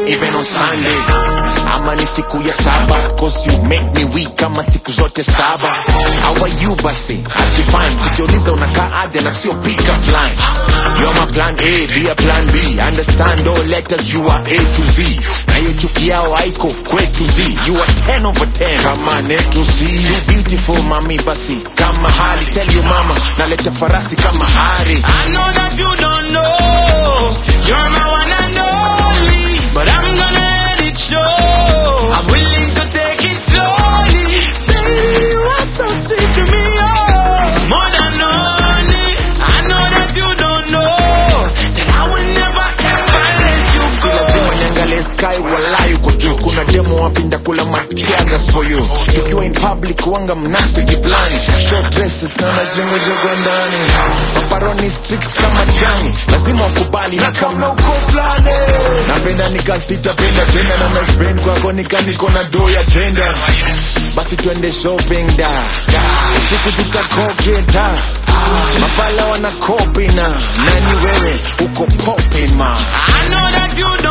even on Sundays. Ama ni siku ya saba, cause you make me weak kama siku zote saba. How are you basi? Achi fine, sikiuliza unakaa aje na sio pick up line. You're my plan A, be a plan B. Understand all letters, you are A to Z. Na hiyo chuki yao haiko kwetu Z. You are 10 over 10, kama A to Z. You beautiful mami basi, kama hali. Tell you mama, naleta farasi kama hari. I know that you don't know, you're my one and only, but I'm gonna let it show. I'm willing to take it slowly. Baby, you are so sweet to me, oh, more than honey. I know that you don't know that I will never ever let you go. Lazima niangalie sky wala yuko juu. Kuna demo wapi ndakula matiagas for you. Tukiwa in public wanga mnasi kiplani. Short dresses na majengo jogo ndani. Paparoni strict kama chani. Lazima ukubali na kama uko flani. Napenda nikasita penda tena na naspend kwako niko na do ya tenda. Basi tuende shopping da. Usiku tutakoketa. Mapala wana kopi na nani wewe uko popping ma. I know that you don't